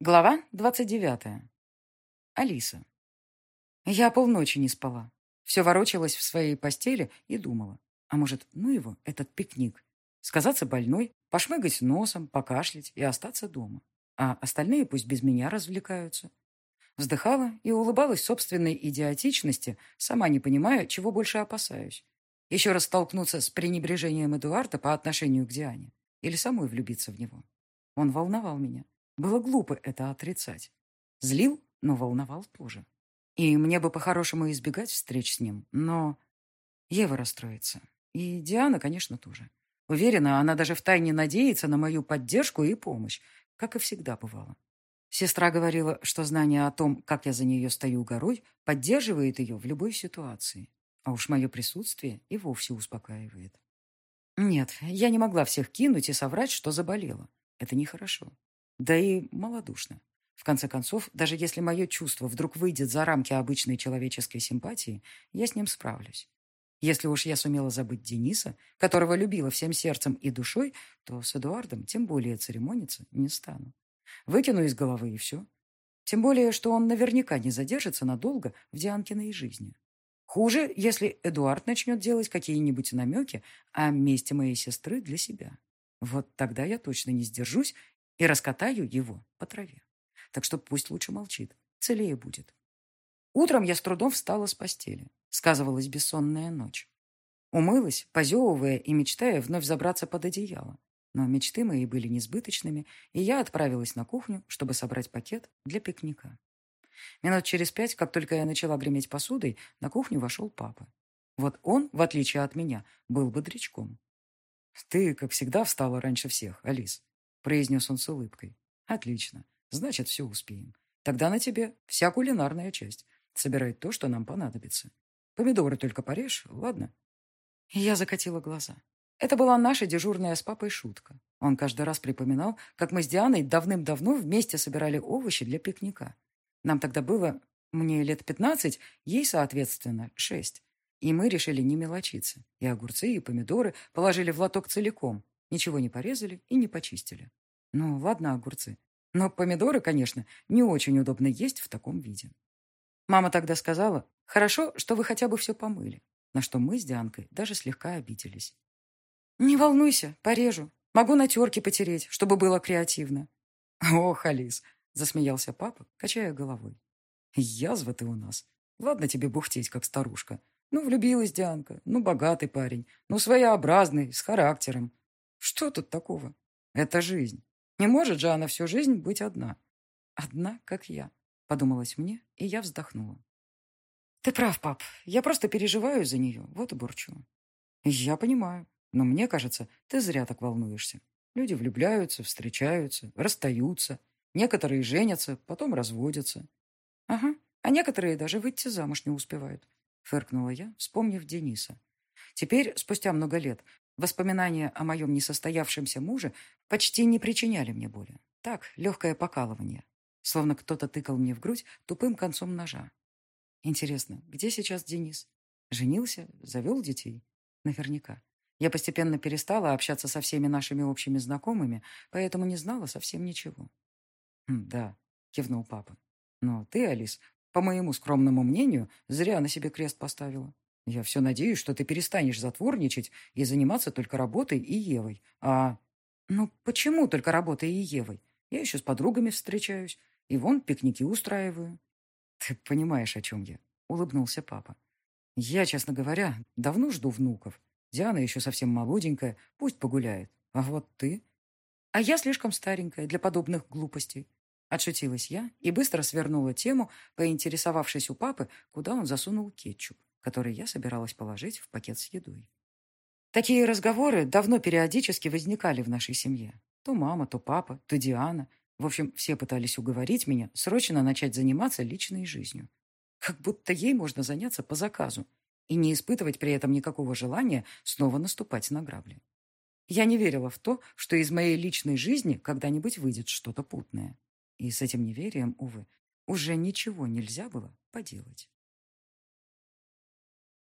Глава 29. Алиса. Я полночи не спала. Все ворочалась в своей постели и думала, а может, ну его, этот пикник. Сказаться больной, пошмыгать носом, покашлять и остаться дома. А остальные пусть без меня развлекаются. Вздыхала и улыбалась собственной идиотичности, сама не понимая, чего больше опасаюсь. Еще раз столкнуться с пренебрежением Эдуарда по отношению к Диане. Или самой влюбиться в него. Он волновал меня. Было глупо это отрицать. Злил, но волновал тоже. И мне бы по-хорошему избегать встреч с ним, но Ева расстроится. И Диана, конечно, тоже. Уверена, она даже втайне надеется на мою поддержку и помощь, как и всегда бывало. Сестра говорила, что знание о том, как я за нее стою горой, поддерживает ее в любой ситуации. А уж мое присутствие и вовсе успокаивает. Нет, я не могла всех кинуть и соврать, что заболела. Это нехорошо. Да и малодушно. В конце концов, даже если мое чувство вдруг выйдет за рамки обычной человеческой симпатии, я с ним справлюсь. Если уж я сумела забыть Дениса, которого любила всем сердцем и душой, то с Эдуардом тем более церемониться не стану. Выкину из головы и все. Тем более, что он наверняка не задержится надолго в Дианкиной жизни. Хуже, если Эдуард начнет делать какие-нибудь намеки о месте моей сестры для себя. Вот тогда я точно не сдержусь и раскатаю его по траве. Так что пусть лучше молчит, целее будет. Утром я с трудом встала с постели. Сказывалась бессонная ночь. Умылась, позевывая и мечтая вновь забраться под одеяло. Но мечты мои были несбыточными, и я отправилась на кухню, чтобы собрать пакет для пикника. Минут через 5, как только я начала греметь посудой, на кухню вошел папа. Вот он, в отличие от меня, был бодрячком. «Ты, как всегда, встала раньше всех, Алис», — произнес он с улыбкой. «Отлично. Значит, все успеем. Тогда на тебе вся кулинарная часть. Собирай то, что нам понадобится. Помидоры только порежь, ладно?» Я закатила глаза. Это была наша дежурная с папой шутка. Он каждый раз припоминал, как мы с Дианой давным-давно вместе собирали овощи для пикника. Нам тогда было, мне лет 15, ей, соответственно, 6. И мы решили не мелочиться. И огурцы, и помидоры положили в лоток целиком. Ничего не порезали и не почистили. Ну, ладно, огурцы. Но помидоры, конечно, не очень удобно есть в таком виде. Мама тогда сказала, хорошо, что вы хотя бы все помыли. На что мы с Дианкой даже слегка обиделись. «Не волнуйся, порежу. Могу на терке потереть, чтобы было креативно». «Ох, Алис!» — засмеялся папа, качая головой. «Язва ты у нас. Ладно тебе бухтеть, как старушка. Ну, влюбилась Дианка, ну, богатый парень, ну, своеобразный, с характером. Что тут такого? Это жизнь. Не может же она всю жизнь быть одна. Одна, как я», — подумалось мне, и я вздохнула. «Ты прав, пап. Я просто переживаю за нее, вот и бурчу». «Я понимаю. Но мне кажется, ты зря так волнуешься. Люди влюбляются, встречаются, расстаются. Некоторые женятся, потом разводятся. Ага, а некоторые даже выйти замуж не успевают. Фыркнула я, вспомнив Дениса. Теперь, спустя много лет, воспоминания о моем несостоявшемся муже почти не причиняли мне боли. Так, легкое покалывание. Словно кто-то тыкал мне в грудь тупым концом ножа. Интересно, где сейчас Денис? Женился? Завел детей? Наверняка. Я постепенно перестала общаться со всеми нашими общими знакомыми, поэтому не знала совсем ничего. «Да», — кивнул папа. «Но ты, Алис, по моему скромному мнению, зря на себе крест поставила. Я все надеюсь, что ты перестанешь затворничать и заниматься только работой и Евой. А...» «Ну, почему только работой и Евой? Я еще с подругами встречаюсь, и вон пикники устраиваю». «Ты понимаешь, о чем я?» — улыбнулся папа. «Я, честно говоря, давно жду внуков. Диана еще совсем молоденькая, пусть погуляет. А вот ты...» «А я слишком старенькая для подобных глупостей». Отшутилась я и быстро свернула тему, поинтересовавшись у папы, куда он засунул кетчуп, который я собиралась положить в пакет с едой. Такие разговоры давно периодически возникали в нашей семье. То мама, то папа, то Диана. В общем, все пытались уговорить меня срочно начать заниматься личной жизнью. Как будто ей можно заняться по заказу и не испытывать при этом никакого желания снова наступать на грабли. Я не верила в то, что из моей личной жизни когда-нибудь выйдет что-то путное. И с этим неверием, увы, уже ничего нельзя было поделать.